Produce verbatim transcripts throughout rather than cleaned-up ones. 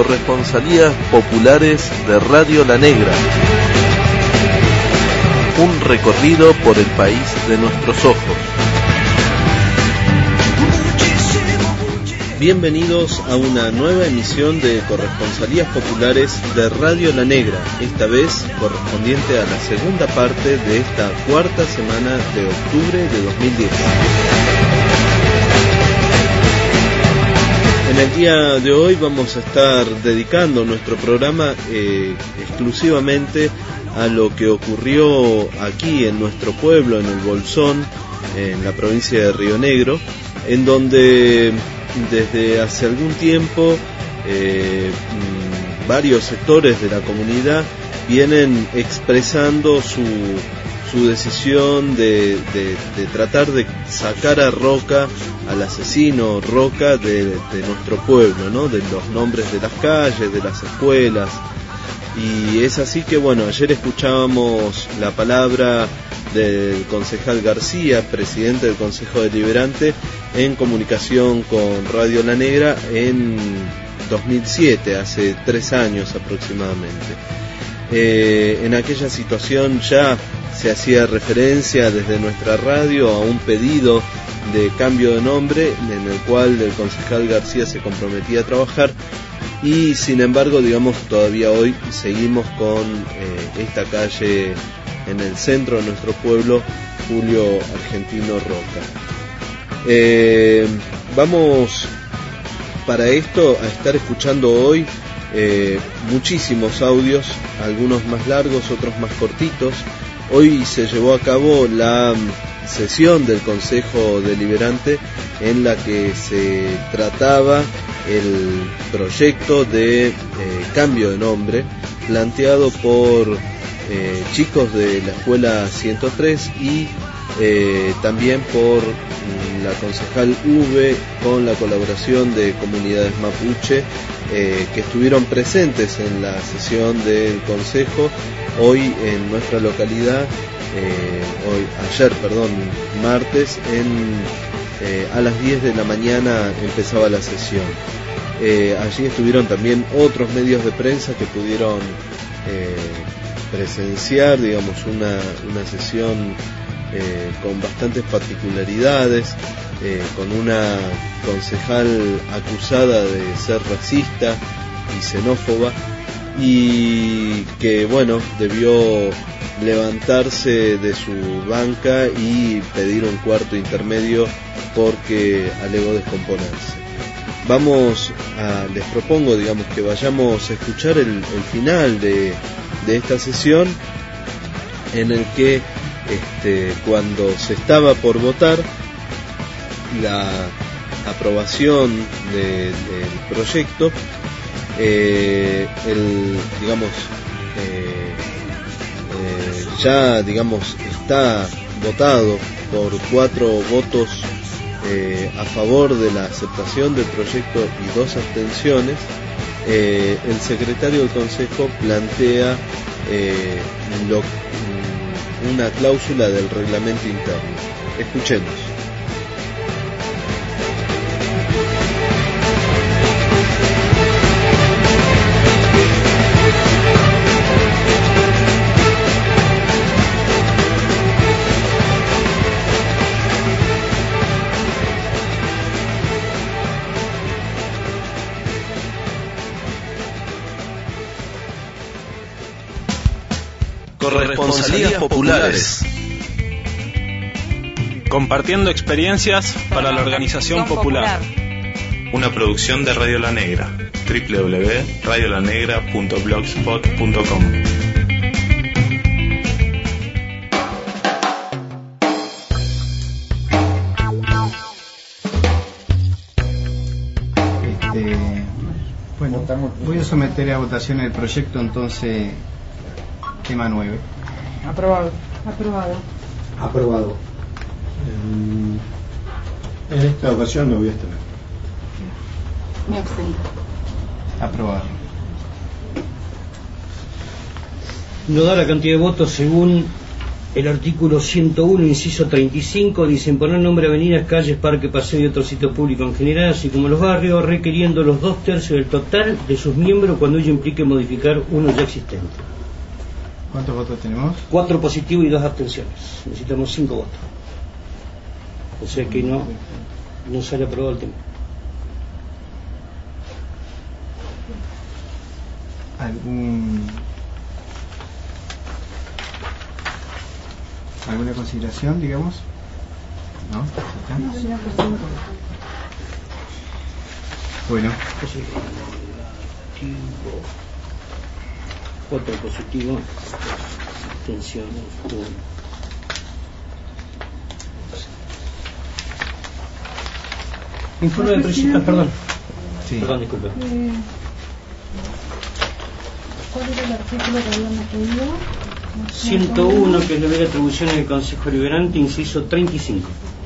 Corresponsalías populares de Radio La Negra. Un recorrido por el país de nuestros ojos. Bienvenidos a una nueva emisión de Corresponsalías populares de Radio La Negra, esta vez correspondiente a la segunda parte de esta cuarta semana de octubre de dos mil diez. En el día de hoy vamos a estar dedicando nuestro programa eh, exclusivamente a lo que ocurrió aquí en nuestro pueblo, en el Bolsón, en la provincia de Río Negro, en donde desde hace algún tiempo eh, varios sectores de la comunidad vienen expresando su, su decisión de, de, de tratar de sacar a Roca, al asesino Roca de, de nuestro pueblo, ¿no? De los nombres de las calles, de las escuelas. Y es así que, bueno, ayer escuchábamos la palabra del concejal García, presidente del Consejo Deliberante, en comunicación con Radio La Negra en dos mil siete, hace tres años aproximadamente. Eh, en aquella situación ya se hacía referencia desde nuestra radio a un pedido de cambio de nombre en el cual el concejal García se comprometía a trabajar. Y sin embargo, digamos, todavía hoy seguimos con eh, esta calle en el centro de nuestro pueblo, Julio Argentino Roca. Eh, vamos para esto a estar escuchando hoy eh, muchísimos audios, algunos más largos, otros más cortitos. Hoy se llevó a cabo la sesión del Consejo Deliberante en la que se trataba el proyecto de eh, cambio de nombre planteado por eh, chicos de la escuela ciento tres y eh, también por mm, la concejal Uve, con la colaboración de comunidades mapuche eh, que estuvieron presentes en la sesión del Consejo hoy en nuestra localidad, eh, hoy ayer, perdón, martes, en Eh, a las diez de la mañana empezaba la sesión. Eh, allí estuvieron también otros medios de prensa que pudieron eh, presenciar, digamos, una, una sesión eh, con bastantes particularidades, eh, con una concejal acusada de ser racista y xenófoba, y que, bueno, debió levantarse de su banca y pedir un cuarto intermedio porque alegó descomponerse. Vamos a, les propongo, digamos, que vayamos a escuchar el, el final de, de esta sesión, en el que este, cuando se estaba por votar la aprobación de, del proyecto, eh, el, digamos, eh, eh, ya, digamos, está votado por cuatro votos Eh, a favor de la aceptación del proyecto y dos abstenciones. Eh, el secretario del Consejo plantea eh, lo, una cláusula del reglamento interno. Escuchemos. Corresponsalías populares. Compartiendo experiencias para la organización popular. Una producción de Radio La Negra. doble u doble u doble u punto radio la negra punto blogspot punto com. Este, bueno, voy a someter a votación el proyecto, entonces, tema nueve. Aprobado. Aprobado. Aprobado. En, en esta ocasión me voy a abstener. Me abstengo. Aprobado. No da la cantidad de votos según El artículo ciento uno, inciso treinta y cinco, dice imponer nombre a avenidas, calles, parques, paseos y otros sitios públicos en general, así como los barrios, requiriendo los dos tercios del total de sus miembros cuando ello implique modificar uno ya existente. ¿Cuántos votos tenemos? Cuatro positivos y dos abstenciones. Necesitamos cinco votos. O sea que no, no sale aprobado el tema. ¿Algún... ¿Alguna consideración, digamos? ¿No? ¿Está? Bueno. Cuatro positivos, abstenciones, uno. Informe de presidente, perdón. Sí. Perdón, disculpe. Eh, ¿Cuál era el artículo que habíamos pedido? ciento uno, que es la ley de atribuciones del Consejo Deliberante, inciso treinta y cinco.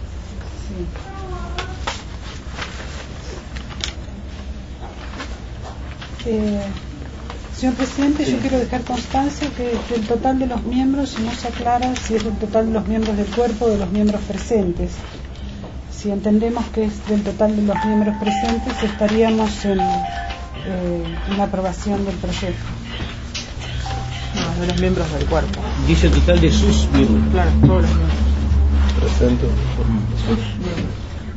Sí. Eh, señor presidente, sí. Yo quiero dejar constancia que del total de los miembros no se aclara si es del total de los miembros del cuerpo o de los miembros presentes. Si entendemos que es del total de los miembros presentes, estaríamos en, eh, en la aprobación del proyecto. No, de los miembros del cuerpo. Dice total de sus miembros. Claro, todos los miembros. Presento. Sus miembros.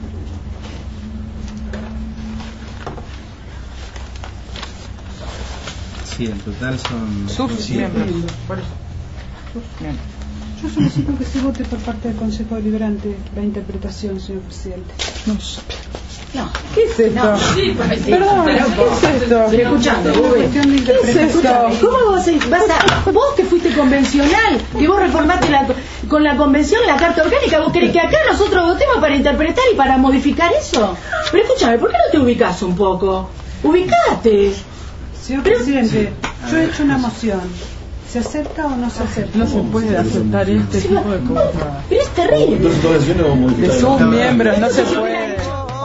Sí, en total son... Sus sí, miembros. Por eso. Sus miembros. Yo solicito que se vote por parte del Consejo Deliberante la interpretación, señor presidente. No sé. No. ¿Qué es esto? No, sí, pues, sí. Perdón, Pero, ¿qué es esto? Pero escuchando, ¿qué es esto? ¿Cómo vas a, vas a, vos que fuiste convencional, que vos reformaste la, con la convención la carta orgánica, vos querés que acá nosotros votemos para interpretar y para modificar eso? Pero escúchame, ¿por qué no te ubicás un poco? Ubicate. Señor presidente, yo he hecho una moción. ¿Se acepta o no se acepta? No se puede aceptar este Sí, tipo de cosas. Pero es terrible. De sus miembros no se puede.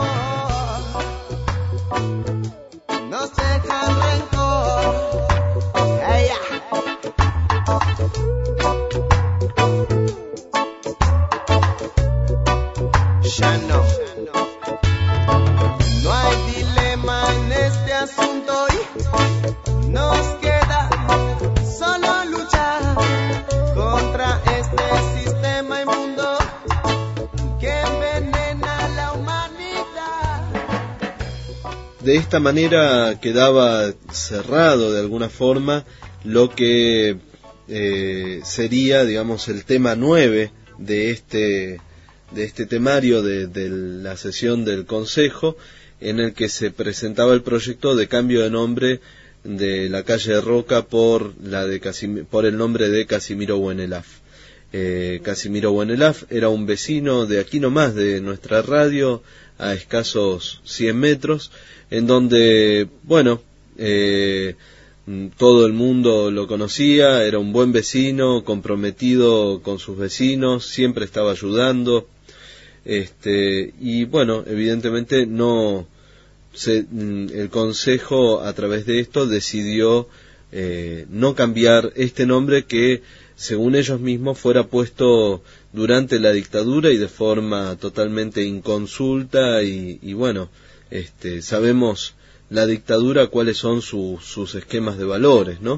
Ya no. No hay dilema en este asunto y nos queda solo luchar contra este sistema inmundo que envenena la humanidad. De esta manera quedaba cerrado de alguna forma lo que eh, sería, digamos, el tema nueve de este de este temario de, de la sesión del Consejo, en el que se presentaba el proyecto de cambio de nombre de la calle de Roca por la de Casim- por el nombre de Casimiro Buenelaf. Eh, Casimiro Buenelaf era un vecino de aquí nomás de nuestra radio, a escasos cien metros, en donde, bueno, eh, todo el mundo lo conocía, era un buen vecino, comprometido con sus vecinos, siempre estaba ayudando. Este, y bueno, evidentemente no se, el Consejo a través de esto decidió eh, no cambiar este nombre que, según ellos mismos, fuera puesto durante la dictadura y de forma totalmente inconsulta y, y bueno, este, sabemos la dictadura cuáles son su, sus esquemas de valores, ¿no?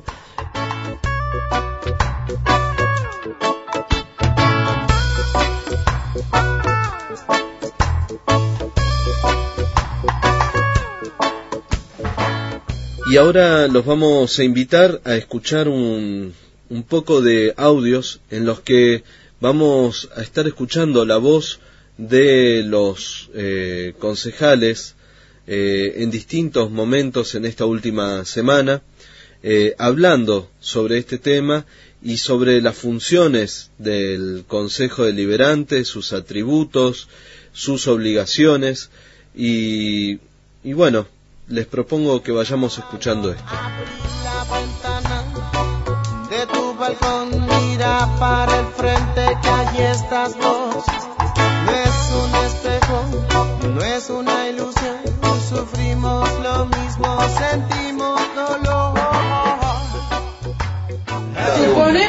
Y ahora los vamos a invitar a escuchar un, un poco de audios en los que vamos a estar escuchando la voz de los eh, concejales eh, en distintos momentos en esta última semana, eh, hablando sobre este tema y sobre las funciones del Consejo Deliberante, sus atributos, sus obligaciones y, y bueno, les propongo que vayamos escuchando esto. La ventana de tu balcón, mira para el frente que allí estás vos. No es un espejo, no es una ilusión. Sufrimos lo mismo, sentimos dolor. Si ponemos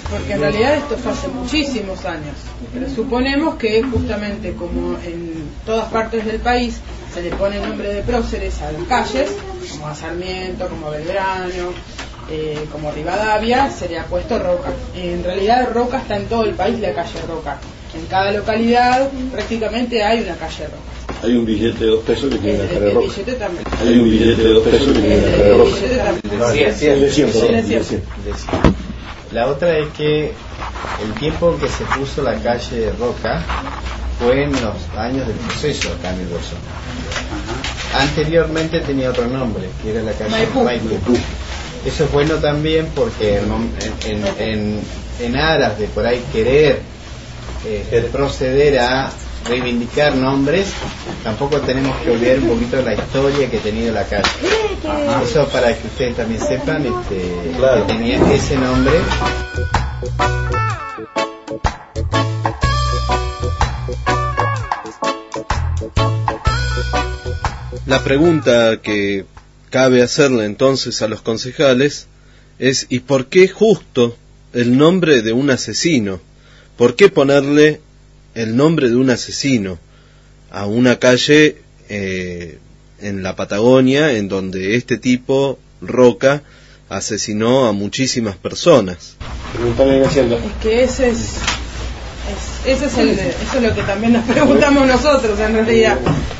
porque en realidad esto fue hace muchísimos años, pero suponemos que justamente como en todas partes del país se le pone nombre de próceres a las calles, como a Sarmiento, como a Belgrano, eh, como Rivadavia, se le ha puesto Roca. En realidad Roca está en todo el país, la calle Roca. En cada localidad prácticamente hay una calle Roca. Hay un billete de dos pesos que tiene la cara de Roca. Billete también. Hay un billete de dos pesos que tiene la cara de Roca. Sí, sí, Le siento, sí, le sí, siento. La otra es que el tiempo en que se puso la calle Roca fue en los años del proceso acá en el Bolsón. Anteriormente tenía otro nombre, que era la calle Maipú. Maipú. Eso es bueno también porque en, en, en, en aras de por ahí querer eh, proceder a reivindicar nombres, tampoco tenemos que olvidar un poquito la historia que ha tenido la calle. Ajá. Eso para que ustedes también sepan este, claro, que tenía ese nombre. La pregunta que cabe hacerle entonces a los concejales es: ¿y por qué justo el nombre de un asesino? ¿Por qué ponerle el nombre de un asesino a una calle eh, en la Patagonia, en donde este tipo, Roca, asesinó a muchísimas personas? Es que ese es, es, ese es el, eso es lo que también nos preguntamos nosotros en realidad.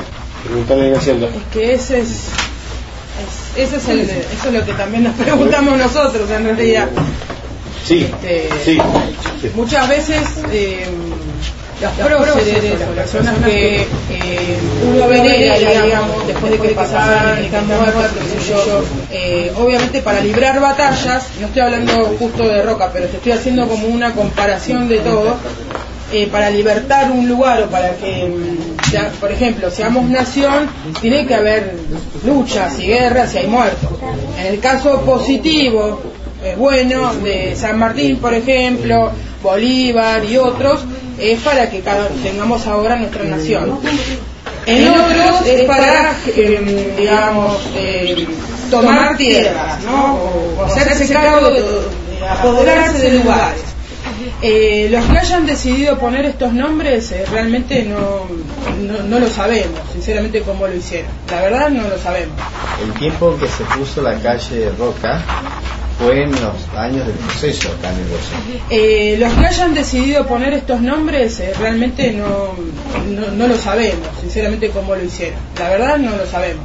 Es que ese es, es ese es el, eso es lo que también nos preguntamos nosotros en realidad. Sí, este, sí, sí. Muchas veces eh, los próceres, las personas que eh, uno venera, digamos, después de que pasaban, están muertos, qué sé yo, eh, obviamente para librar batallas, no estoy hablando justo de Roca, pero te estoy haciendo como una comparación de todo, eh, para libertar un lugar o para que, ya, por ejemplo, seamos nación, tiene que haber luchas y guerras y hay muertos. En el caso positivo, eh, bueno, de San Martín, por ejemplo, Bolívar y otros, es para que cada, tengamos ahora nuestra nación. En otros es para, eh, digamos, eh, tomar tierras, ¿no? O hacerse cargo de, de apoderarse de lugares. Eh, los que hayan decidido poner estos nombres eh, realmente no, no, no lo sabemos, sinceramente, cómo lo hicieron. La verdad no lo sabemos. El tiempo en que se puso la calle Roca fue en los años del proceso acá en el Bolsón. Eh, los que hayan decidido poner estos nombres eh, realmente no, no, no lo sabemos, sinceramente, cómo lo hicieron. La verdad no lo sabemos.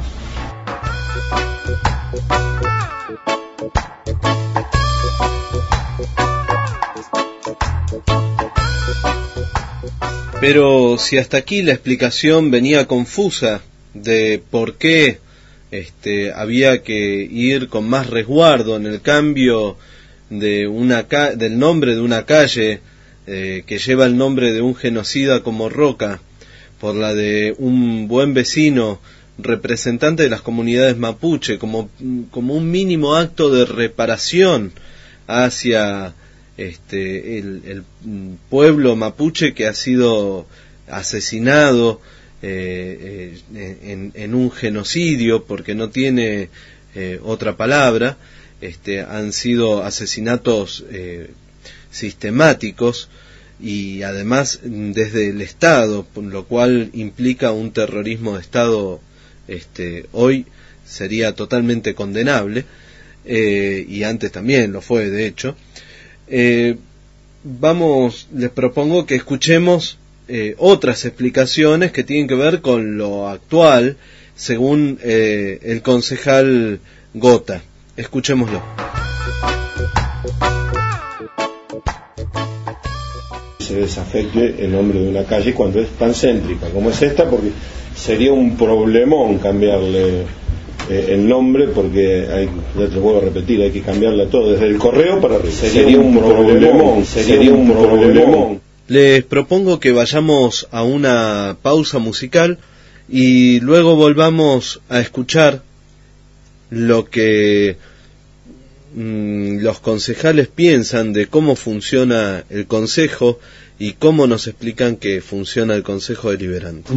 Pero si hasta aquí la explicación venía confusa de por qué este, había que ir con más resguardo en el cambio de una ca- del nombre de una calle eh, que lleva el nombre de un genocida como Roca por la de un buen vecino representante de las comunidades mapuche, como, como un mínimo acto de reparación hacia este el, el pueblo mapuche que ha sido asesinado eh, eh, en, en un genocidio, porque no tiene eh, otra palabra. Este, han sido asesinatos eh, sistemáticos y además desde el Estado, lo cual implica un terrorismo de Estado. Este, hoy sería totalmente condenable eh, y antes también lo fue, de hecho. Eh, vamos, les propongo que escuchemos eh, otras explicaciones que tienen que ver con lo actual, según eh, el concejal Gota. Escuchémoslo. Se desafecte el nombre de una calle cuando es tan céntrica como es esta, porque sería un problemón cambiarle eh, el nombre, porque hay, ya te lo vuelvo a repetir, hay que cambiarle todo desde el correo para arriba. Sería, sería un problemón, sería un problemón. Les propongo que vayamos a una pausa musical y luego volvamos a escuchar lo que mmm, los concejales piensan de cómo funciona el Consejo y cómo nos explican que funciona el Consejo Deliberante.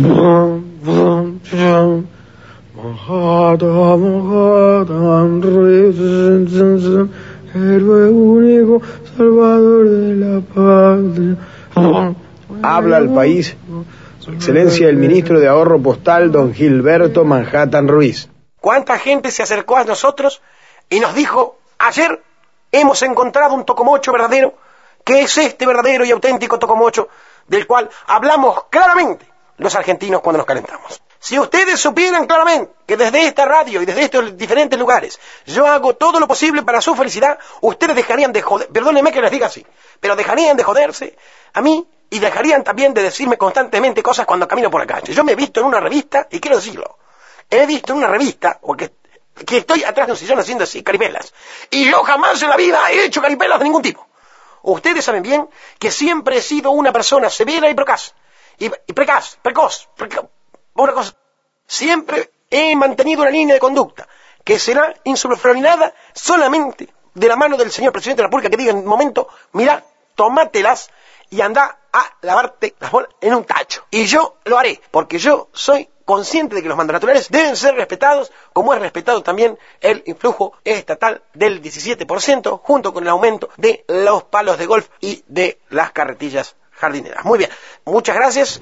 Héroe único, salvador de la patria. Habla al país Su Excelencia el Ministro de Ahorro Postal, don Gilberto Manhattan Ruiz. ¿Cuánta gente se acercó a nosotros y nos dijo, ayer hemos encontrado un tocomocho verdadero, que es este verdadero y auténtico tocomocho, del cual hablamos claramente los argentinos cuando nos calentamos? Si ustedes supieran claramente que desde esta radio y desde estos diferentes lugares yo hago todo lo posible para su felicidad, ustedes dejarían de joder, perdónenme que les diga así, pero dejarían de joderse a mí y dejarían también de decirme constantemente cosas cuando camino por la calle. Yo me he visto en una revista, y quiero decirlo, he visto en una revista, porque que estoy atrás de un sillón haciendo así, caripelas, y yo jamás en la vida he hecho caripelas de ningún tipo. Ustedes saben bien que siempre he sido una persona severa y precaz, y, y precaz, precoz, precoz, una cosa. Siempre he mantenido una línea de conducta que será insubordinada solamente de la mano del señor Presidente de la República, que diga en un momento, mira, tómatelas y anda a lavarte las bolas en un tacho. Y yo lo haré, porque yo soy consciente de que los mandos naturales deben ser respetados, como es respetado también el influjo estatal del diecisiete por ciento, junto con el aumento de los palos de golf y de las carretillas jardineras. Muy bien, muchas gracias.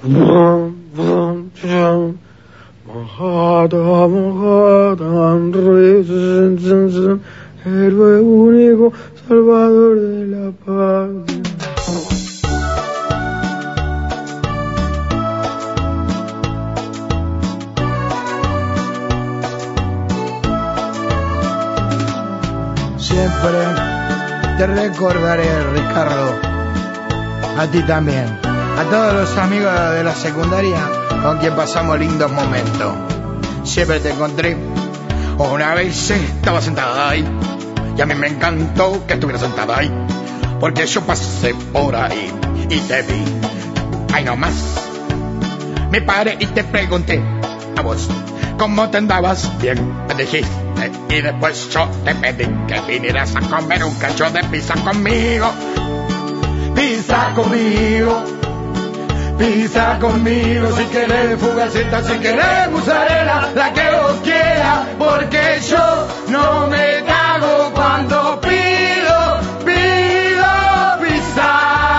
Héroe único, salvador de la patria. Siempre te recordaré, Ricardo, a ti también, a todos los amigos de la secundaria con quien pasamos lindos momentos. Siempre te encontré, una vez estaba sentada ahí, y a mí me encantó que estuviera sentada ahí, porque yo pasé por ahí y te vi, ahí nomás. Me paré y te pregunté a vos cómo te andabas, bien, me dijiste, y después yo te pedí que vinieras a comer un cacho de pizza conmigo. Pizza conmigo, pizza conmigo, si querés fugaceta, si querés mozzarella, la que vos quieras, porque yo no me cago cuando pido, pido pizza.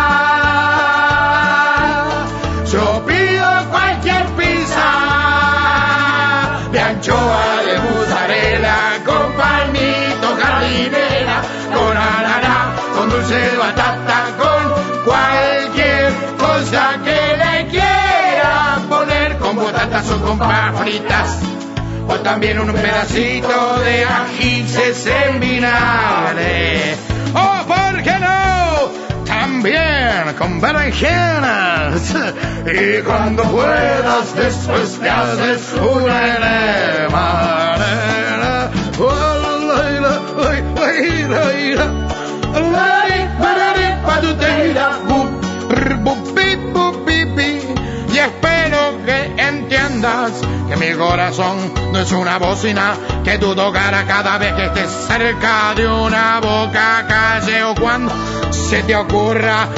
Yo pido cualquier pizza, de anchoa, de mozzarella, con palmito, jardinera, con ananá, con dulce de batata, con cualquier cosa que le quiera poner, con batatas o con papas fritas, o también un pedacito de ajíes en vinagre, o por qué no, también con berenjenas, y cuando puedas después te haces una enema. Y espero que entiendas que mi corazón no es una bocina que tú tocarás cada vez que estés cerca de una boca, calle o cuando se te ocurra,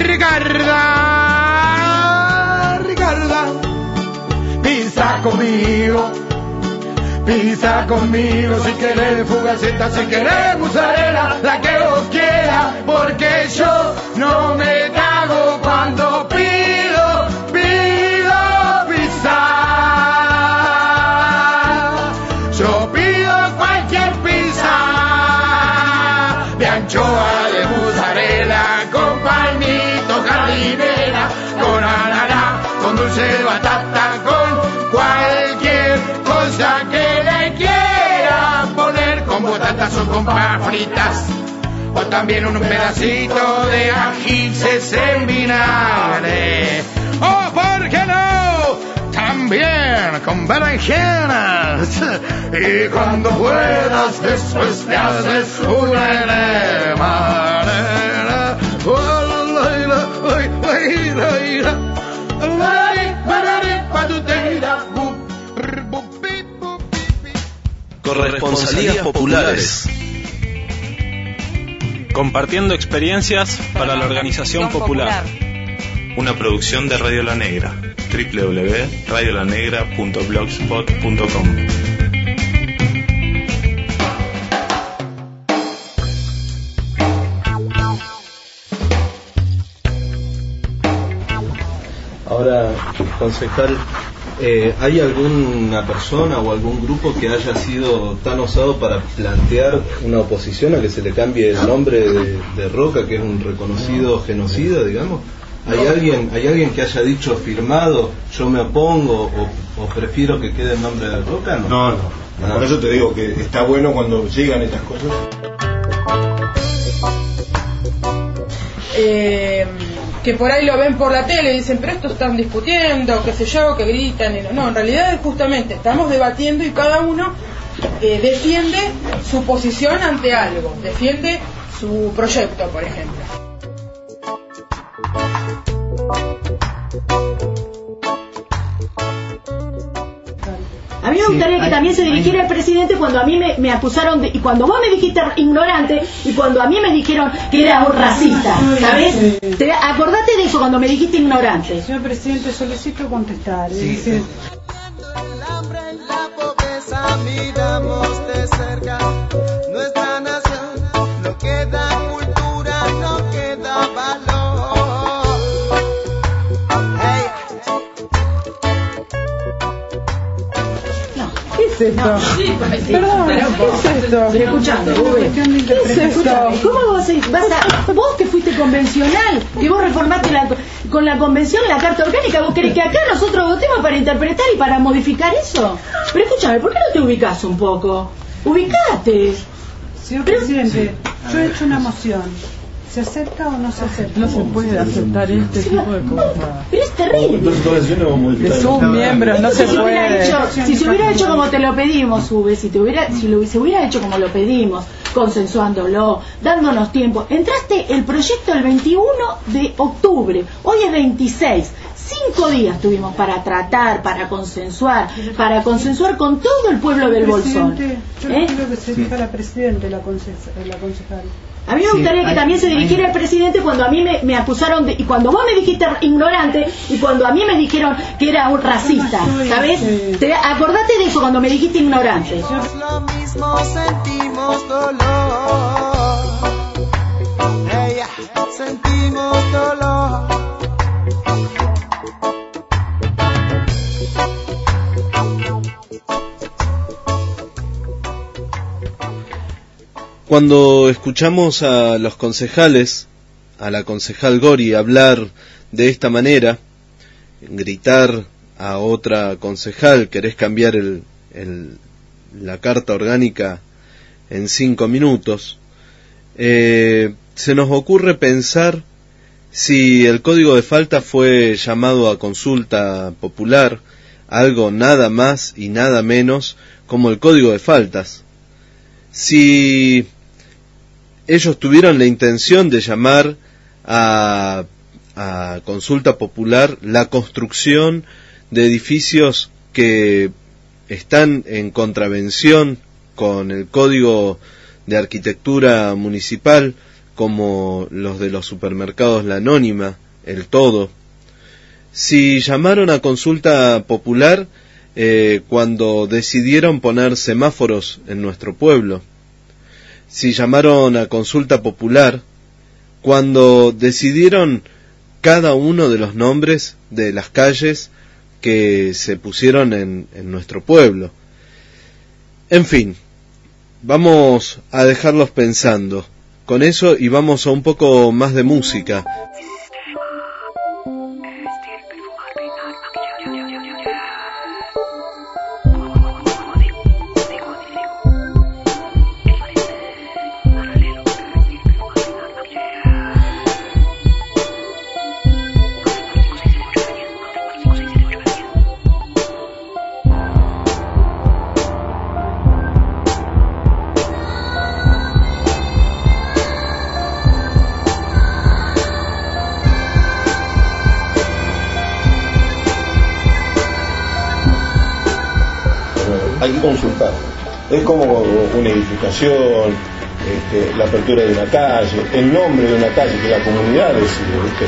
Ricarda, Ricarda, pizza conmigo, pizza conmigo, si querés fugaceta, si querés mozzarella, la que vos quieras, porque yo no me cago cuando pido, pido pizza. Yo pido cualquier pizza, de anchoa, de mozzarella, con palmito, jardinera, con ananá, con dulce de batata, con cualquier cosa que le quiera poner, con batatas o con papas fritas, o también un pedacito de ajíes en vinagre, o por qué no, también con berenjenas, y cuando puedas después te haces una enema. Corresponsalías populares. Compartiendo experiencias para la organización popular. Una producción de Radio La Negra. doble u doble u doble u punto radio la negra punto blogspot punto com. Concejal, eh, ¿hay alguna persona o algún grupo que haya sido tan osado para plantear una oposición a que se le cambie el nombre de, de Roca, que es un reconocido genocida, digamos? ¿Hay alguien, ¿Hay alguien que haya dicho, firmado, yo me opongo o, o prefiero que quede el nombre de Roca? No, no, no. Ah. Por eso te digo que está bueno cuando llegan estas cosas. Eh, que por ahí lo ven por la tele y dicen, pero esto están discutiendo, qué sé yo, que gritan. Y no, no, en realidad justamente estamos debatiendo y cada uno eh, defiende su posición ante algo, defiende su proyecto, por ejemplo. A mí me gustaría que también se dirigiera al presidente cuando a mí me, me acusaron de, y cuando vos me dijiste ignorante y cuando a mí me dijeron que era un racista, ¿sabes? Te, acordate de eso cuando me dijiste ignorante. Señor presidente, solicito contestar. Es Sí. decir, El hambre y la pobreza miramos de cerca nuestra nación, no queda cultura, no queda valor. Hey. ¿qué es esto? No, sí, Perdón, pero, ¿qué es esto? Estoy escuchando, Rubén. ¿Qué es esto? ¿Cómo vas a, vas a, vos que fuiste convencional, que vos reformaste la, con la convención la carta orgánica, vos querés que acá nosotros votemos para interpretar y para modificar eso? Pero escúchame, ¿por qué no te ubicás un poco? Ubicate. Señor presidente, yo he hecho una moción. ¿Se acepta o no se acepta? No se puede aceptar este tipo de cosas. Pero es terrible. Es un miembro, no se si hubiera puede. hecho, si se hubiera hecho como te lo pedimos, Ube, si te hubiera, si lo, se hubiera hecho como lo pedimos, consensuándolo, dándonos tiempo. Entraste el proyecto el veintiuno de octubre, hoy es veintiséis. Cinco días tuvimos para tratar, para consensuar, para consensuar con todo el pueblo del Bolsón. Yo ¿Eh? quiero que se dirija la presidenta, la, conce- la concejal. A mí me gustaría Sí, que hay- también se dirigiera al presidente cuando a mí me, me acusaron de, y cuando vos me dijiste ignorante y cuando a mí me dijeron que era un racista, ¿sabes? Te, acordate de eso cuando me dijiste ignorante. Lo mismo sentimos dolor. Hey, sentimos dolor. Cuando escuchamos a los concejales, a la concejal Gori hablar de esta manera, gritar a otra concejal, querés cambiar el, el, la carta orgánica en cinco minutos, eh, se nos ocurre pensar si el código de falta fue llamado a consulta popular, algo nada más y nada menos como el código de faltas. Si ellos tuvieron la intención de llamar a, a consulta popular la construcción de edificios que están en contravención con el Código de Arquitectura Municipal, como los de los supermercados La Anónima, El Todo. Si llamaron a consulta popular eh, cuando decidieron poner semáforos en nuestro pueblo. Si llamaron a consulta popular cuando decidieron cada uno de los nombres de las calles que se pusieron en, en nuestro pueblo. En fin, vamos a dejarlos pensando con eso y vamos a un poco más de música. Hay que consultar. Es como una edificación, este, la apertura de una calle, el nombre de una calle que la comunidad decide, ¿viste?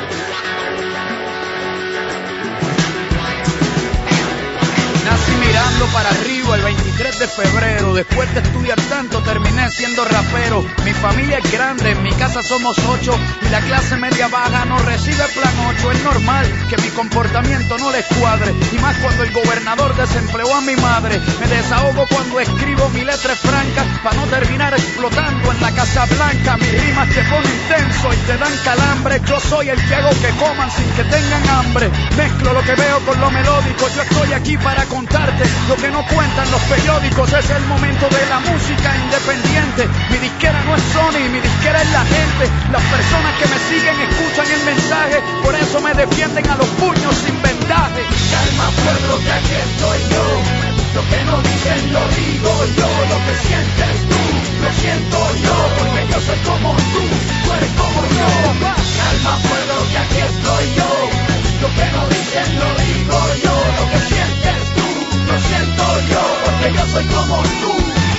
Nací mirando tirando para arriba el veintitrés de febrero. Después de estudiar tanto terminé siendo rapero. Mi familia es grande, en mi casa somos ocho y la clase media baja no recibe plan ocho. Es normal que mi comportamiento no les cuadre, y más cuando el gobernador desempleó a mi madre. Me desahogo cuando escribo mi letra es franca, para no terminar explotando en la Casa Blanca. Mis rimas te ponen tenso y te dan calambre. Yo soy el que hago que coman sin que tengan hambre. Mezclo lo que veo con lo melódico. Yo estoy aquí para contarte lo que no cuentan los periódicos. Es el momento de la música independiente. Mi disquera no es Sony, mi disquera es la gente. Las personas que me siguen escuchan el mensaje, por eso me defienden a los puños sin vendaje. Calma pueblo, que aquí estoy yo. Lo que no dicen lo digo yo. Lo que sientes tú, lo siento yo. Porque yo soy como tú, tú eres como yo. Calma pueblo, que aquí estoy yo. Lo que no dicen lo digo yo. Lo que sientes tú, lo siento yo. Porque yo soy como tú.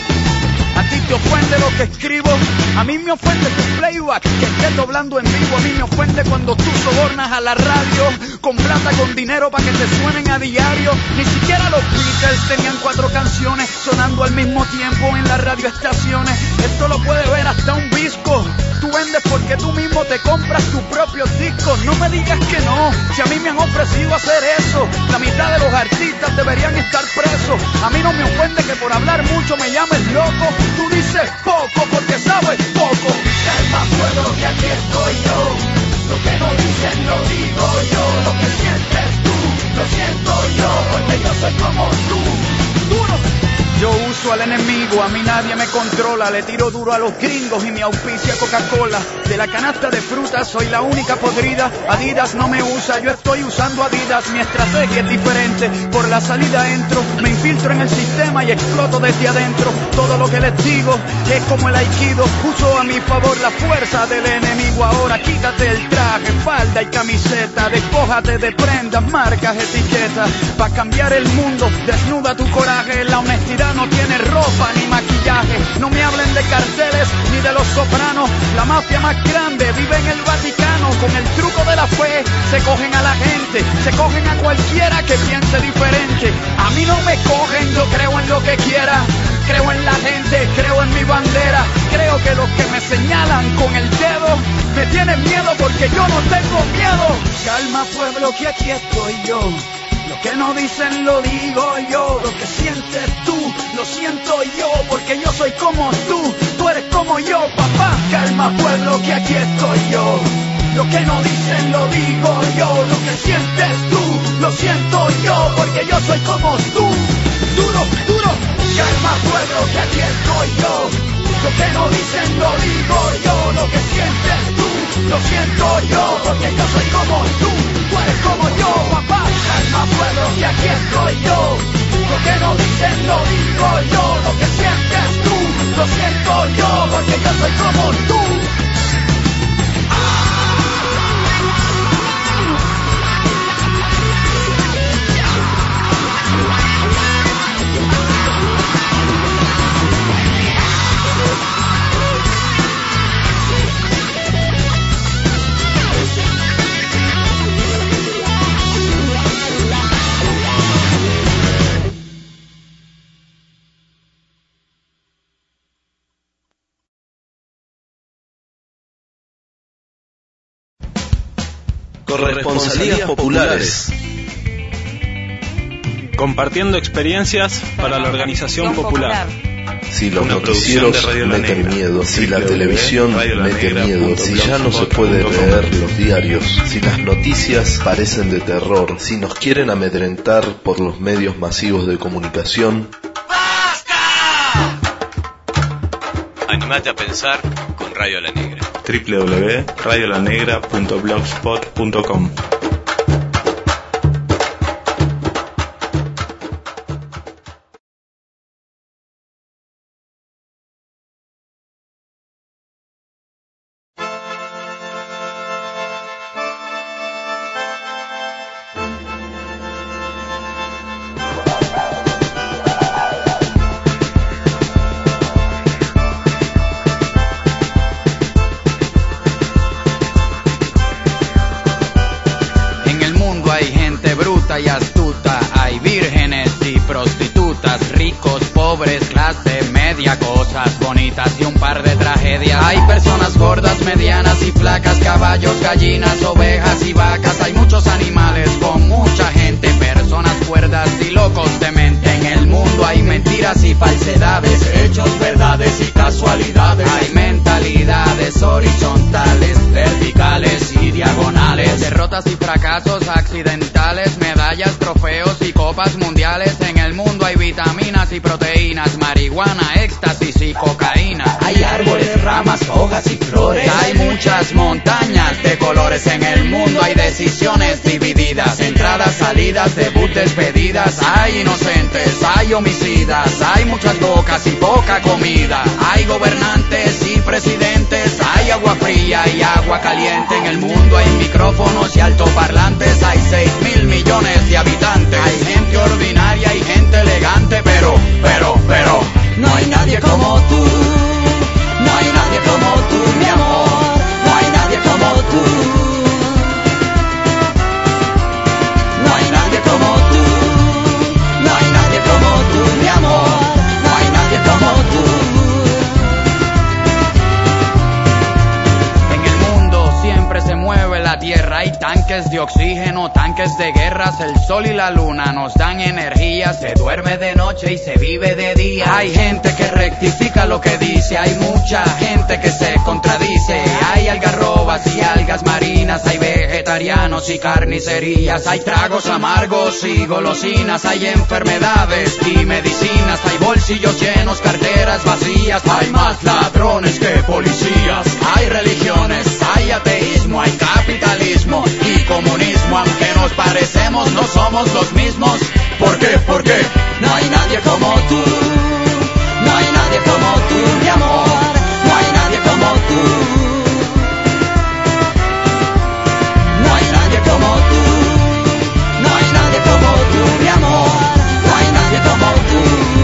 A ti te ofende lo que escribo, a mí me ofende tu playback, que estés doblando en vivo. A mí me ofende cuando tú sobornas a la radio con plata, con dinero para que te suenen a diario. Ni siquiera los Beatles tenían cuatro canciones sonando al mismo tiempo en las radioestaciones. Esto lo puede ver hasta un visco. Tú vendes porque tú mismo te compras tus propios discos. No me digas que no, si a mí me han ofrecido hacer eso. La mitad de los artistas deberían estar presos. A mí no me ofende que por hablar mucho me llames loco. Tú dices poco porque sabes poco. Calma pueblo, que aquí estoy yo. Lo que no dicen lo digo yo. Lo que sientes tú, lo siento yo. Porque yo soy como tú. Duro. Yo uso al enemigo, a mí nadie me controla. Le tiro duro a los gringos y mi auspicia Coca-Cola. De la canasta de frutas soy la única podrida. Adidas no me usa, yo estoy usando Adidas. Mi estrategia es diferente, por la salida entro. Me infiltro en el sistema y exploto desde adentro. Todo lo que les digo es como el aikido. Uso a mi favor la fuerza del enemigo. Ahora quítate el traje, falda y camiseta. Despójate de prendas, marcas, etiquetas. Pa' cambiar el mundo, desnuda tu coraje. La honestidad no tiene ropa ni maquillaje. No me hablen de carteles ni de los sopranos. La mafia más grande vive en el Vaticano. Con el truco de la fe se cogen a la gente, se cogen a cualquiera que piense diferente. A mí no me cogen, yo creo en lo que quiera. Creo en la gente, creo en mi bandera. Creo que los que me señalan con el dedo me tienen miedo porque yo no tengo miedo. Calma pueblo, que aquí estoy yo. Lo que no dicen lo digo yo. Lo que sientes tú, lo siento yo. Porque yo soy como tú, tú eres como yo, papá. Calma pueblo, que aquí estoy yo. Lo que no dicen lo digo yo. Lo que sientes tú, lo siento yo. Porque yo soy como tú. Duro, duro. Calma pueblo, que aquí estoy yo. Lo que no dicen lo digo yo. Lo que sientes tú, lo siento yo. Porque yo soy como tú, tú eres como yo, papá. Calma pueblo, que aquí estoy yo. Lo que no dicen lo digo yo. Lo que sientes tú, lo siento yo. Porque yo soy como tú. Corresponsalías populares. Compartiendo experiencias para la organización popular. Si los noticieros meten miedo, si la televisión mete miedo, si ya no se puede leer los diarios, si las noticias parecen de terror, si nos quieren amedrentar por los medios masivos de comunicación. Animate a pensar con Radio La Negra. doble u doble u doble u punto radio la negra punto blogspot punto com. Y astuta, hay vírgenes y prostitutas. cosas bonitas y un par de tragedias. Hay personas gordas, medianas y flacas, caballos, gallinas, ovejas y vacas. Hay muchos animales con mucha gente, personas cuerdas y locos de mente. En el mundo hay mentiras y falsedades, hechos, verdades y casualidades. Hay mentalidades horizontales, verticales y diagonales, derrotas y fracasos accidentales, medallas, trofeos y copas mundiales. En el mundo hay vitaminas y proteínas, marihuana, éxtasis y cocaína. Hay árboles, ramas, hojas y flores. Hay muchas montañas de colores. En el mundo hay decisiones divididas, entradas, salidas, debut, despedidas. Hay inocentes, hay homicidas, hay muchas bocas y poca comida. Hay gobernantes y presidentes, hay agua fría y agua caliente. En el mundo hay micrófonos y altoparlantes. Hay seis mil millones de habitantes. Hay gente ordinaria y gente elegante, pero, pero, pero no hay nadie como tú. No hay nadie como tú, mi amor. No hay nadie como tú. No hay nadie como tú. No hay nadie como tú, mi amor. No hay nadie como tú. En el mundo siempre se mueve la tierra. Hay tanques de oxígeno, tanques de guerras. El sol y la luna nos dan energía. Se duerme de noche y se vive de día. Hay gente que rectifica lo que dice. Hay mucha gente que se contradice. Hay algarrobas y algas marinas. Hay vegetarianos y carnicerías. Hay tragos amargos y golosinas. Hay enfermedades y medicinas. Hay bolsillos llenos, carteras vacías. Hay más ladrones que policías. Hay religiones, hay ateísmo, hay capitalismo y comunismo. Aunque nos parecemos, no somos los mismos. ¿Por qué? ¿Por qué? No hay nadie como tú. No hay nadie como tú, mi amor. No hay nadie como tú. No hay nadie como tú. No hay nadie como tú, mi amor. No hay nadie como tú.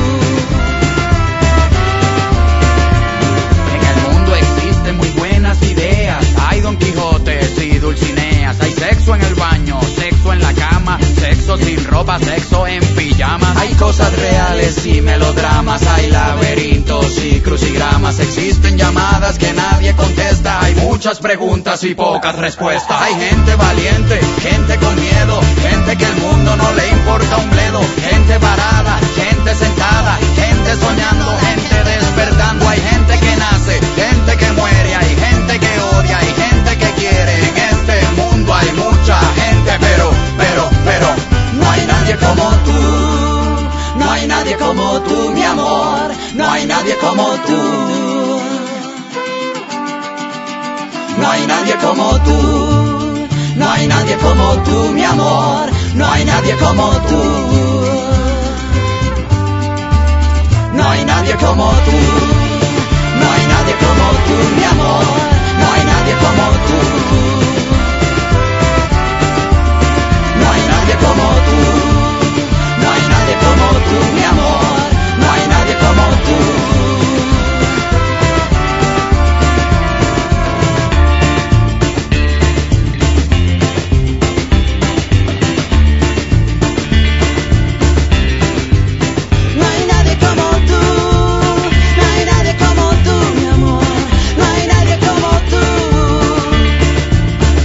En el mundo existen muy buenas ideas. Hay Don Quijotes y Dulcineas. Hay sexo en el baño, sexo en la cama, sexo sin ropa, sexo en pijamas. Hay cosas reales y melodramas. Hay laberintos y crucigramas. Existen llamadas que nadie contesta. Hay muchas preguntas y pocas respuestas. Hay gente valiente, gente con miedo, gente que el mundo no le importa un bledo. Gente parada, gente sentada, gente soñando, gente despertando. Hay gente que nace, gente que muere. Hay gente que odia, hay gente que quiere. En este mundo hay mucha gente, pero, pero, pero no hay nadie como tú. No hay nadie como tú, mi amor. No hay nadie como tú. No hay nadie como tú. No hay nadie como tú, mi amor. No hay nadie como tú. No hay nadie como tú. No hay nadie como tú, mi amor. No hay nadie como tú. No hay nadie como tú. No hay nadie como tú, mi amor. No hay nadie como tú. No hay nadie como tú. No hay nadie como tú, mi amor. No hay nadie como tú.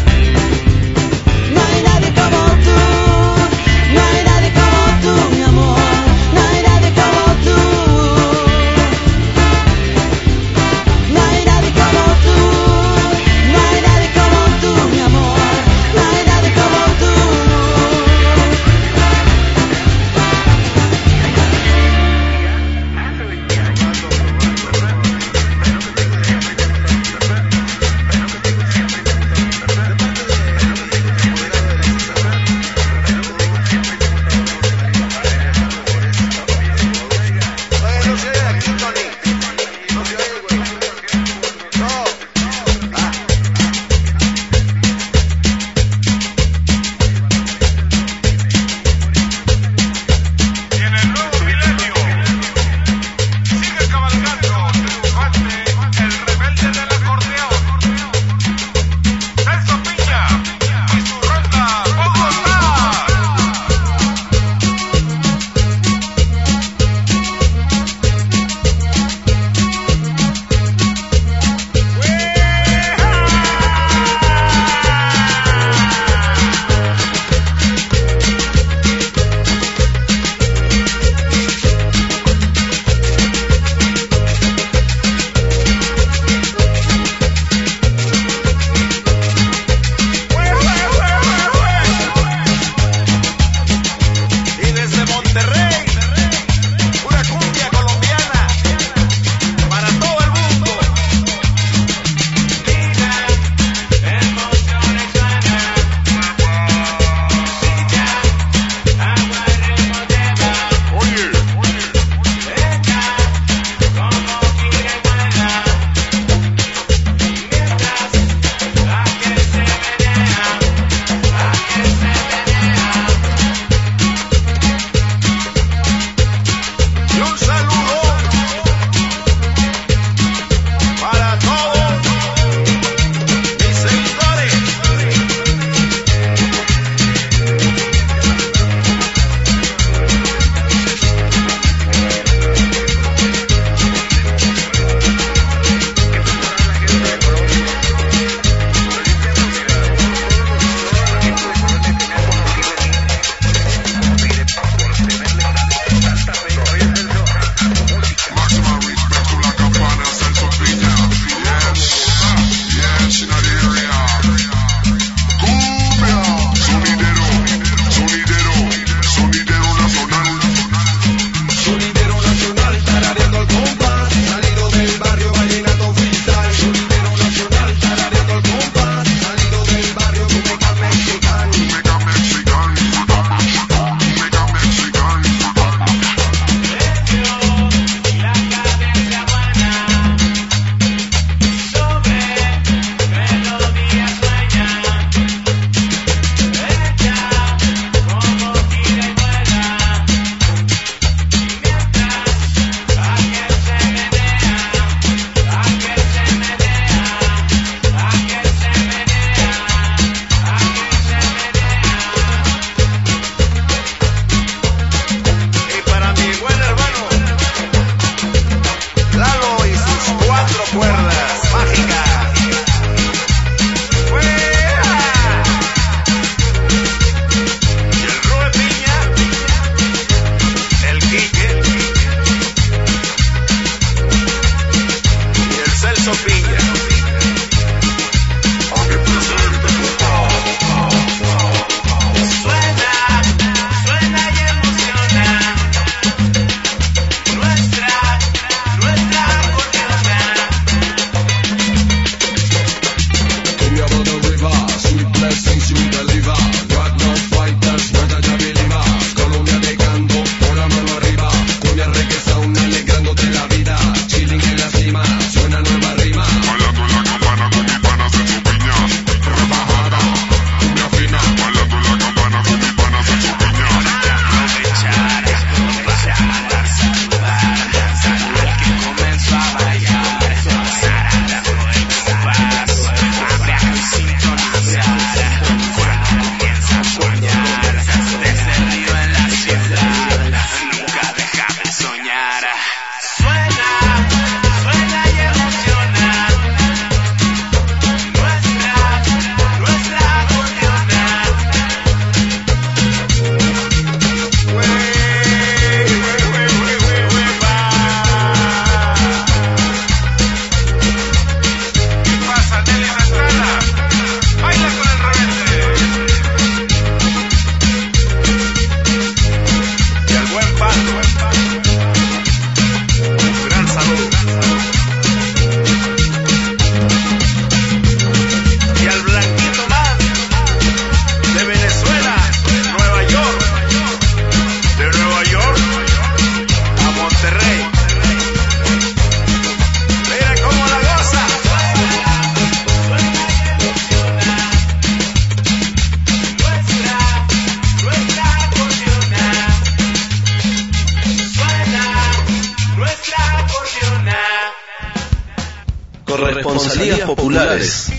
Salidas Populares.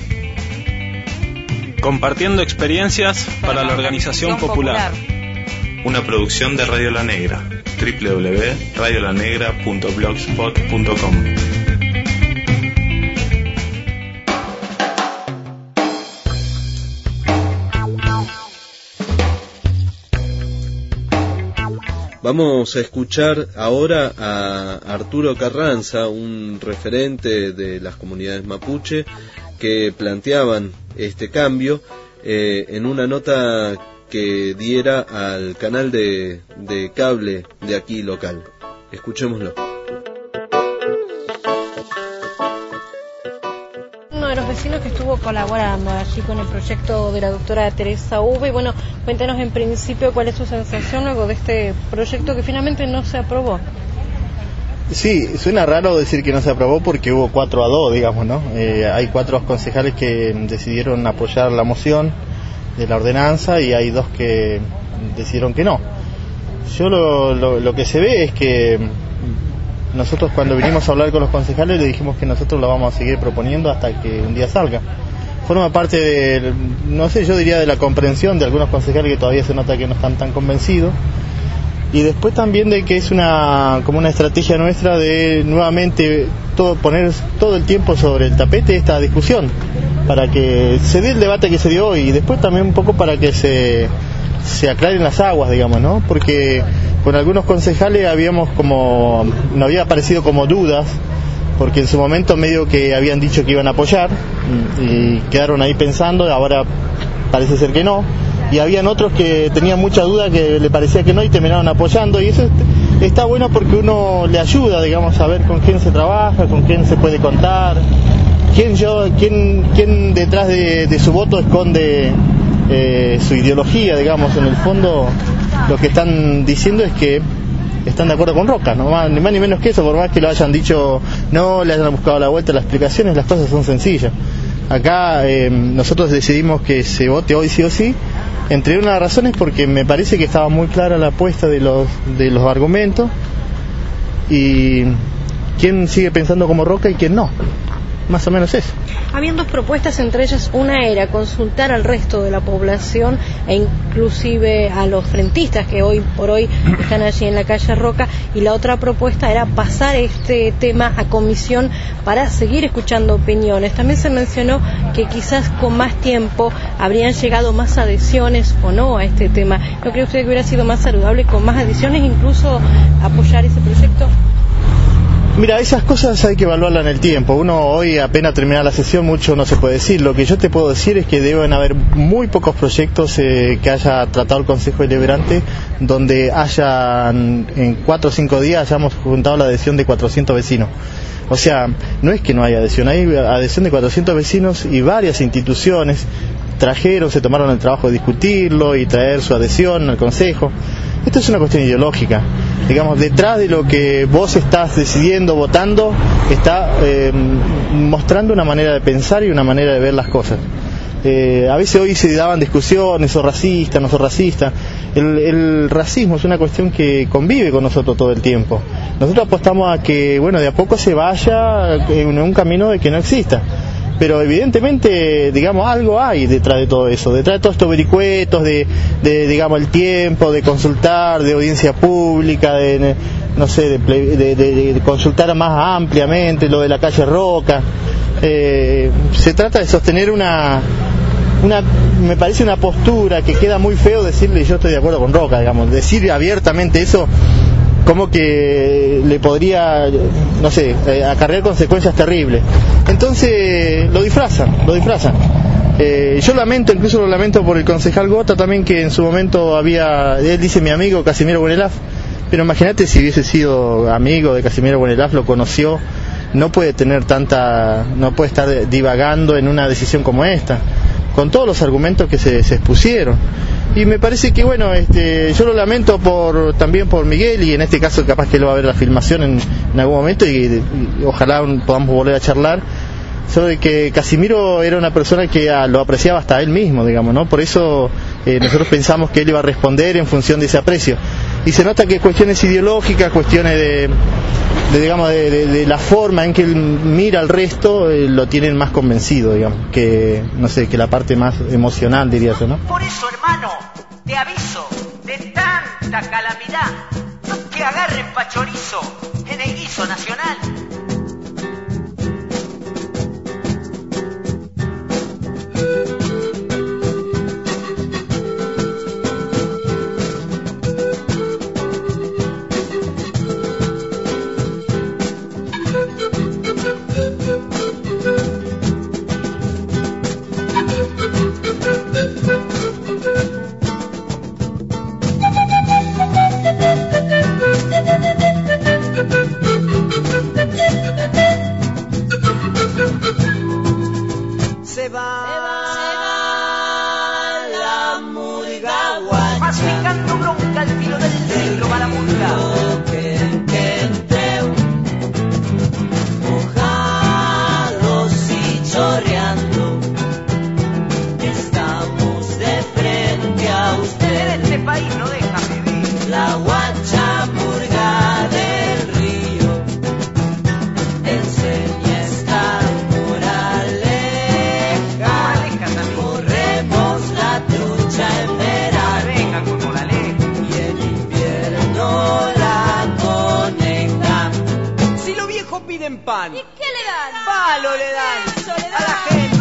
Compartiendo experiencias para la organización popular. Una producción de Radio La Negra. doble u doble u doble u punto radio la negra punto blogspot punto com. Vamos a escuchar ahora a Arturo Carranza, un referente de las comunidades mapuche que planteaban este cambio eh, en una nota que diera al canal de, de cable de aquí local. Escuchémoslo. Uno de los vecinos que estuvo colaborando allí con el proyecto de la doctora Teresa Uve. Bueno, cuéntanos en principio cuál es su sensación luego de este proyecto que finalmente no se aprobó. Sí, suena raro decir que no se aprobó porque hubo cuatro a dos, digamos, ¿no? Eh, hay cuatro concejales que decidieron apoyar la moción de la ordenanza y hay dos que decidieron que no. Yo lo, lo, lo que se ve es que nosotros cuando vinimos a hablar con los concejales le dijimos que nosotros la vamos a seguir proponiendo hasta que un día salga. Forma parte de, no sé, yo diría de la comprensión de algunos concejales que todavía se nota que no están tan convencidos. Y después también de que es una como una estrategia nuestra de nuevamente todo, poner todo el tiempo sobre el tapete esta discusión, para que se dé el debate que se dio hoy y después también un poco para que se, se aclaren las aguas, digamos, ¿no? Porque con algunos concejales habíamos como, nos había aparecido como dudas, porque en su momento medio que habían dicho que iban a apoyar y quedaron ahí pensando, ahora parece ser que no. Y habían otros que tenían mucha duda que le parecía que no y terminaron apoyando, y eso está bueno porque uno le ayuda, digamos, a ver con quién se trabaja, con quién se puede contar, quién yo, quién, quién detrás de, de su voto esconde eh, su ideología, digamos. En el fondo lo que están diciendo es que están de acuerdo con Roca, no más, ni más ni menos que eso, por más que lo hayan dicho, no le hayan buscado la vuelta a las explicaciones, las cosas son sencillas. Acá eh, nosotros decidimos que se vote hoy sí o sí, entre una de las razones porque me parece que estaba muy clara la apuesta de los de los argumentos y quién sigue pensando como Roca y quién no, más o menos eso. Habían dos propuestas, entre ellas una era consultar al resto de la población e inclusive a los frentistas que hoy por hoy están allí en la calle Roca, y la otra propuesta era pasar este tema a comisión para seguir escuchando opiniones. También se mencionó que quizás con más tiempo habrían llegado más adhesiones o no a este tema. ¿No cree usted que hubiera sido más saludable con más adhesiones incluso apoyar ese proyecto? Mira, esas cosas hay que evaluarlas en el tiempo. Uno hoy apenas termina la sesión, mucho no se puede decir. Lo que yo te puedo decir es que deben haber muy pocos proyectos eh, que haya tratado el Consejo Deliberante donde hayan, en cuatro o cinco días hayamos juntado la adhesión de cuatrocientos vecinos. O sea, no es que no haya adhesión, hay adhesión de cuatrocientos vecinos y varias instituciones trajeron, se tomaron el trabajo de discutirlo y traer su adhesión al Consejo. Esto es una cuestión ideológica. Digamos, detrás de lo que vos estás decidiendo, votando, está eh, mostrando una manera de pensar y una manera de ver las cosas. Eh, a veces hoy se daban discusiones, sos racista, no sos racista. El, el racismo es una cuestión que convive con nosotros todo el tiempo. Nosotros apostamos a que, bueno, de a poco se vaya en un camino de que no exista. Pero evidentemente, digamos, algo hay detrás de todo eso, detrás de todos estos vericuetos de, de, digamos, el tiempo, de consultar, de audiencia pública, de, no sé, de, de, de, de consultar más ampliamente lo de la calle Roca. Eh, se trata de sostener una, una, me parece una postura que queda muy feo decirle yo estoy de acuerdo con Roca, digamos, decir abiertamente eso como que le podría, no sé, eh, acarrear consecuencias terribles. Entonces lo disfrazan, lo disfrazan. Eh, yo lamento, incluso lo lamento por el concejal Gota también, que en su momento había, él dice mi amigo Casimiro Buenelaf, pero imagínate si hubiese sido amigo de Casimiro Buenelaf, lo conoció, no puede tener tanta, no puede estar divagando en una decisión como esta, con todos los argumentos que se, se expusieron. Y me parece que, bueno, este, yo lo lamento por también por Miguel, y en este caso capaz que él va a ver la filmación en, en algún momento, y, y ojalá un, podamos volver a charlar sobre que Casimiro era una persona que a, lo apreciaba hasta él mismo, digamos, ¿no? Por eso eh, nosotros pensamos que él iba a responder en función de ese aprecio. Y se nota que cuestiones ideológicas, cuestiones de, de, digamos, de, de, de la forma en que él mira al resto, eh, lo tienen más convencido, digamos, que, no sé, que la parte más emocional, diría yo, ¿no? Por eso, hermano, te aviso, de tanta calamidad, no te agarren pa' chorizo en el guiso nacional. Se va, se va, se va la murga guacha, masticando bronca al filo del negro va la murga. Mojados y chorreando, estamos de frente a usted. Este país no deja vivir la guacha murga del río. Enseña esta piden pan. ¿Y qué le dan? Palo le dan. Eso le dan a la gente.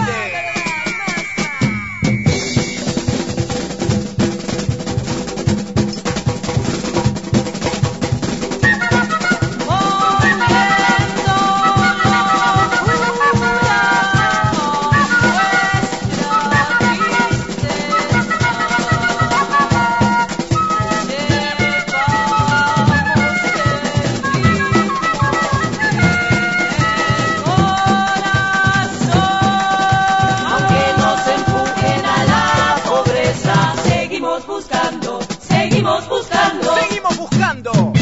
Seguimos buscando, seguimos buscando.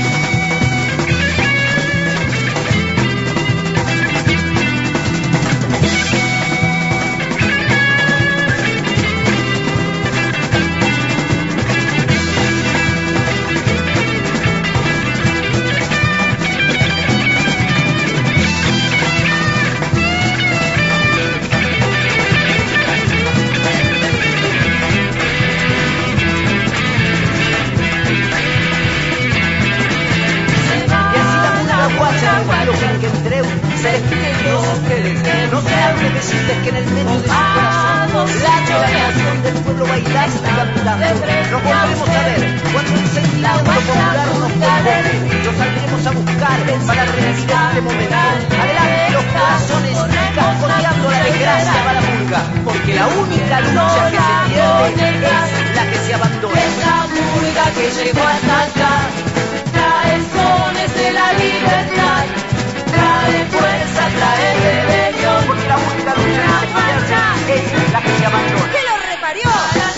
Se les pide Dios que les dé, no se hable de decirles que en el medio de su corazón la generación del pueblo bailando y cantando. Nos volveremos a ver cuando el sentimiento popular nos convoque. Nos saldremos a buscar para revivir este momento. Adelante los corazones cascoteando la desgracia para la murga, porque la única lucha que se pierde es la que se abandona. Esa murga que llegó hasta acá trae sones de la libertad. Trae fuerza, trae rebelión, porque la única lucha que se pierde es la que se abandona. ¡Que lo reparió!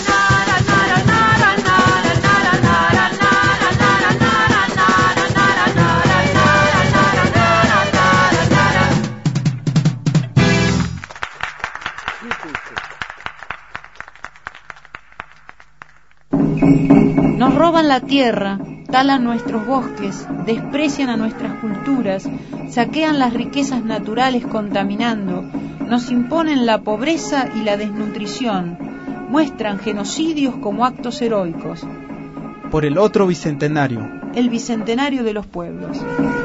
Nos roban la tierra, talan nuestros bosques, desprecian a nuestras culturas, saquean las riquezas naturales contaminando, nos imponen la pobreza y la desnutrición, muestran genocidios como actos heroicos. Por el otro bicentenario. El bicentenario de los pueblos.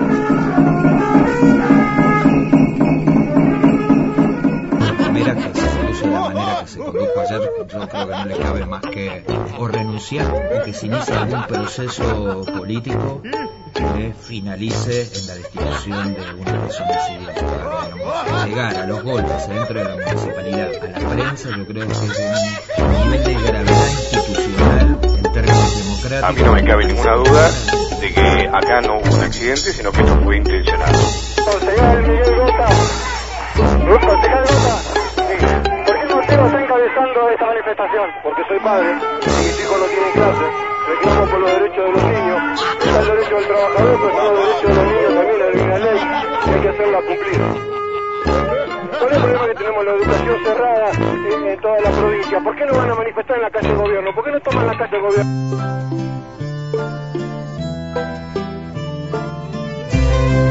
Mira que se conduce de la manera que se condujo ayer, yo creo que no le cabe más que o renunciar o que se inicie algún proceso político que finalice en la destitución de una persona civil. Digamos, llegar a los golpes dentro de la municipalidad, a la prensa, yo creo que es un nivel de gravedad institucional en términos democráticos. A mí no me cabe ninguna duda de que acá no hubo un accidente, sino que esto fue intencionado. Señor Miguel Gota, concejal Gota, ¿por qué Montero está encabezando esta manifestación? Porque soy padre y mis hijos no tienen clase, reclamo por los derechos de los niños, está el derecho del trabajador, pero están los derechos de los niños también, hay una ley y hay que hacerla cumplir. ¿Cuál es el problema que tenemos la educación cerrada en, en toda la provincia? ¿Por qué no van a manifestar en la calle del gobierno? ¿Por qué no toman la calle del gobierno?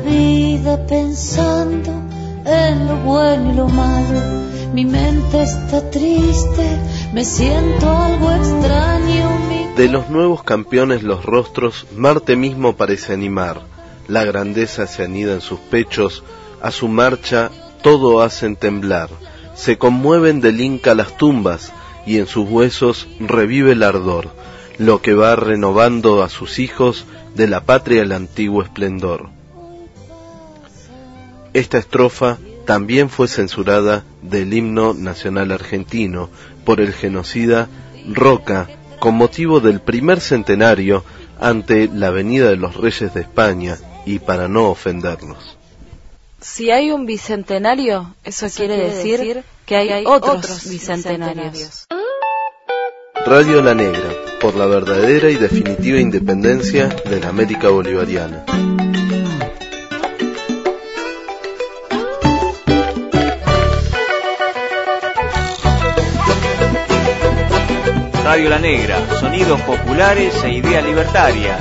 vida pensando en lo bueno y lo malo. Mi mente está triste, me siento algo extraño. Mi... De los nuevos campeones los rostros, Marte mismo parece animar. La grandeza se anida en sus pechos, a su marcha todo hacen temblar. Se conmueven del Inca las tumbas, y en sus huesos revive el ardor, lo que va renovando a sus hijos de la patria el antiguo esplendor. Esta estrofa también fue censurada del himno nacional argentino por el genocida Roca con motivo del primer centenario ante la venida de los reyes de España y para no ofenderlos. Si hay un bicentenario, eso, eso quiere, quiere decir, decir que hay, que hay otros, otros bicentenarios. bicentenarios. Radio La Negra, por la verdadera y definitiva independencia de la América bolivariana. Radio La Negra, sonidos populares e ideas libertarias.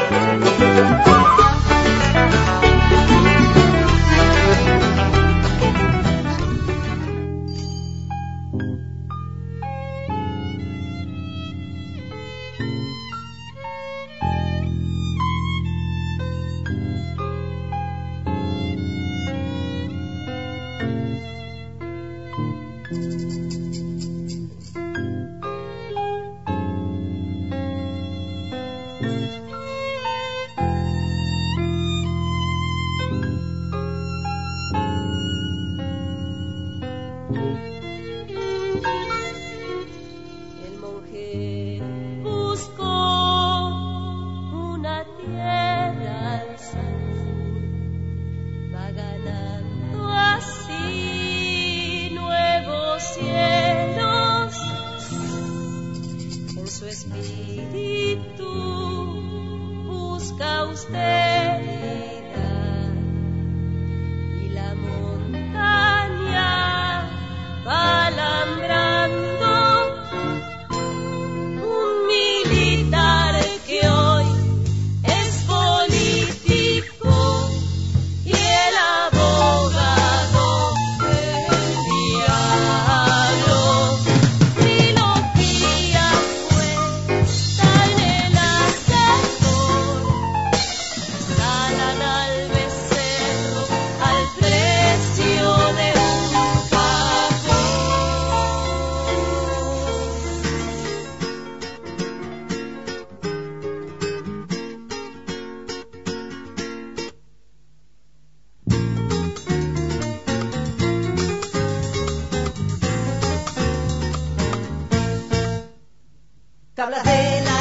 Tablas de la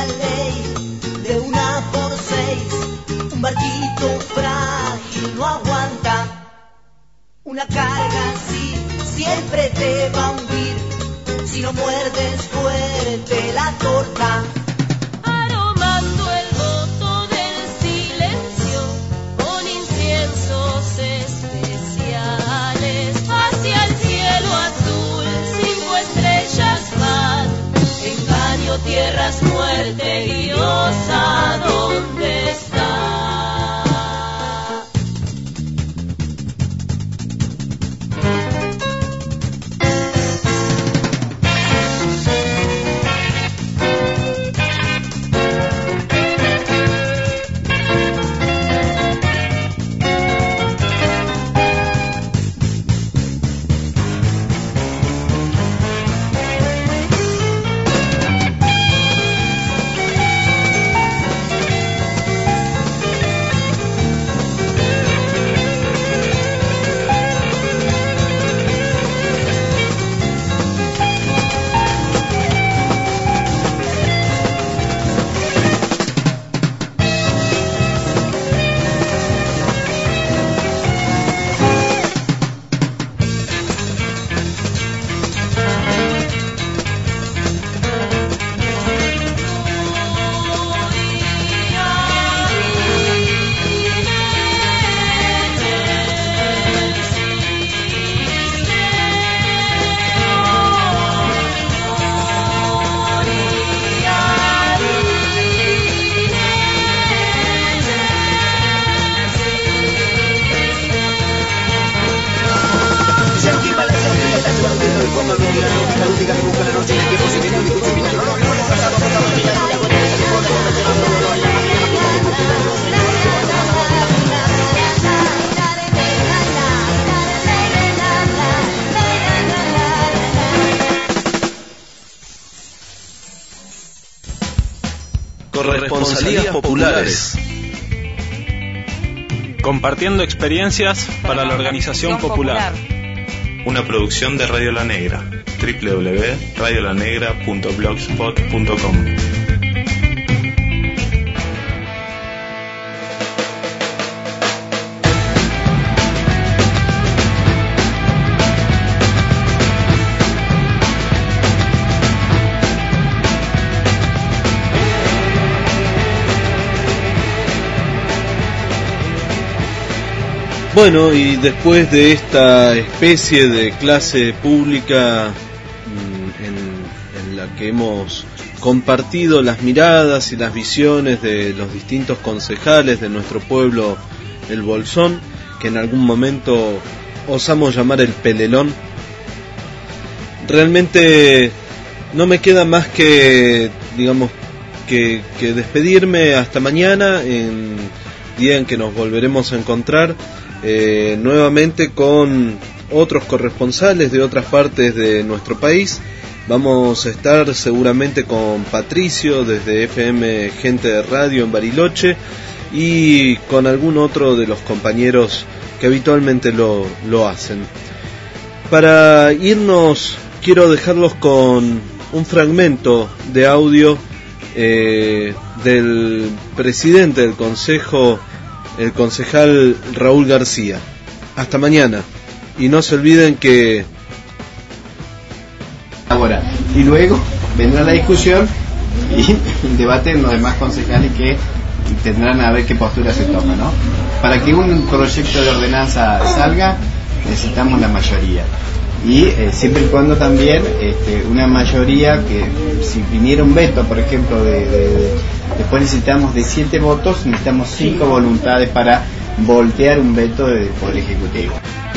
ley, de una por seis, un barquito frágil no aguanta. Una carga así siempre te va a hundir, si no muerdes fuerte la torta. Aromando el voto del silencio, con inciensos especiales, hacia el cielo azul, cinco estrellas van. Engaño, tierras, muerte, diosa, ¿dónde está? llega, me busca la noche en el tiempo, si viene un discurso final. No, no, no, no, Corresponsalías populares. Compartiendo experiencias para la organización popular. Una producción de Radio La Negra. doble u doble u doble u punto radio la negra punto blogspot punto com. Bueno, y después de esta especie de clase pública en, en la que hemos compartido las miradas y las visiones de los distintos concejales de nuestro pueblo, el Bolsón, que en algún momento osamos llamar el Pelelón, realmente no me queda más que, digamos, que, que despedirme hasta mañana, en día en que nos volveremos a encontrar Eh, nuevamente con otros corresponsales de otras partes de nuestro país. Vamos a estar seguramente con Patricio desde F M Gente de Radio en Bariloche y con algún otro de los compañeros que habitualmente lo, lo hacen. Para irnos quiero dejarlos con un fragmento de audio eh, del presidente del Consejo, el concejal Raúl García. Hasta mañana. Y no se olviden que... Ahora, y luego vendrá la discusión y el debate en los demás concejales que tendrán a ver qué postura se toma, ¿no? Para que un proyecto de ordenanza salga, necesitamos la mayoría. Y eh, siempre y cuando también este, una mayoría que, si viniera un veto, por ejemplo, de, de, de después necesitamos de siete votos, necesitamos cinco voluntades para voltear un veto del Poder Ejecutivo.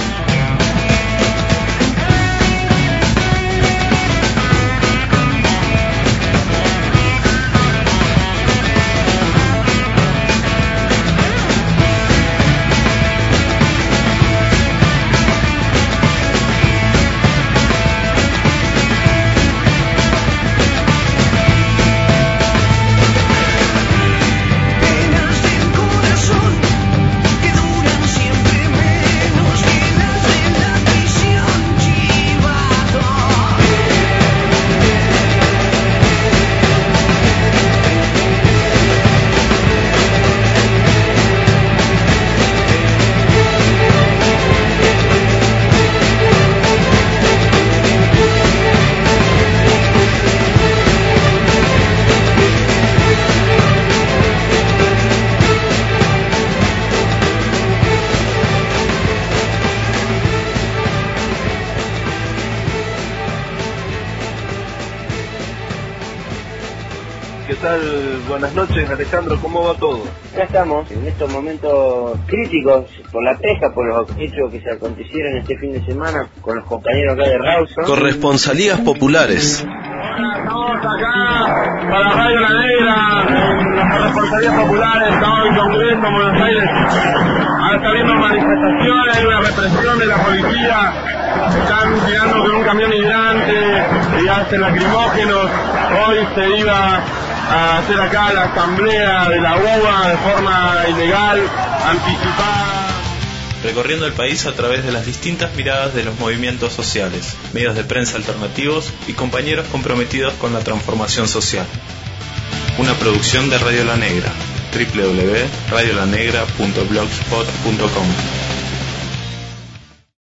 Buenas noches, Alejandro, ¿cómo va todo? Ya estamos en estos momentos críticos por la pesca, por los hechos que se acontecieron este fin de semana con los compañeros acá de Rawson. Corresponsalías populares. Estamos acá para Radio La Negra, en las corresponsalías populares, estamos en Congreso, en Buenos Aires. Ahora está habiendo manifestaciones, hay una represión de la policía, están tirando con un camión hidrante y hacen lacrimógenos. Hoy se iba a hacer acá la asamblea de la U B A de forma ilegal, anticipada. Recorriendo el país a través de las distintas miradas de los movimientos sociales, medios de prensa alternativos y compañeros comprometidos con la transformación social. Una producción de Radio La Negra, doble u doble u doble u punto radio la negra punto blogspot punto com.